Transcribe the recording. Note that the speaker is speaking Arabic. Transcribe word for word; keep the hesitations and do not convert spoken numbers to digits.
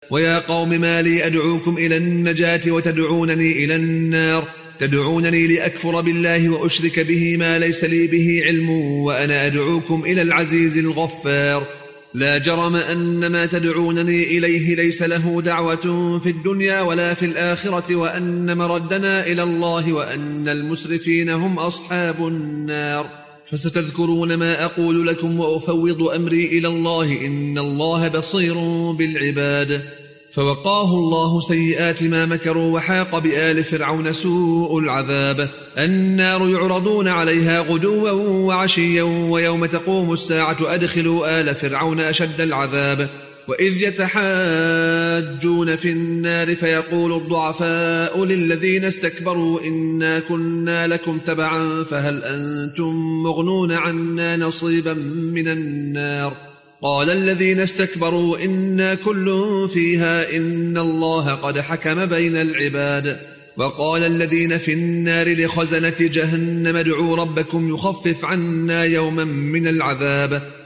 ويا قوم ما لي أدعوكم إلى النجاة وتدعونني إلى النار تدعونني لأكفر بالله وأشرك به ما ليس لي به علم وأنا أدعوكم إلى العزيز الغفار لا جرم أن ما تدعونني إليه ليس له دعوة في الدنيا ولا في الآخرة وأن مردنا إلى الله وأن المسرفين هم أصحاب النار فستذكرون ما أقول لكم وأفوض أمري إلى الله إن الله بصير بالعباد فوقاه الله سيئات ما مكروا وحاق بآل فرعون سوء العذاب النار يعرضون عليها غدوا وعشيا ويوم تقوم الساعة أدخلوا آل فرعون أشد العذاب وإذ يتحاجون في النار فيقول الضعفاء للذين استكبروا إنا كنا لكم تبعا فهل أنتم مغنون عنا نصيبا من النار قال الذين استكبروا إنا كل فيها إن الله قد حكم بين العباد وقال الذين في النار لخزنة جهنم ادعوا ربكم يخفف عنا يوما من العذاب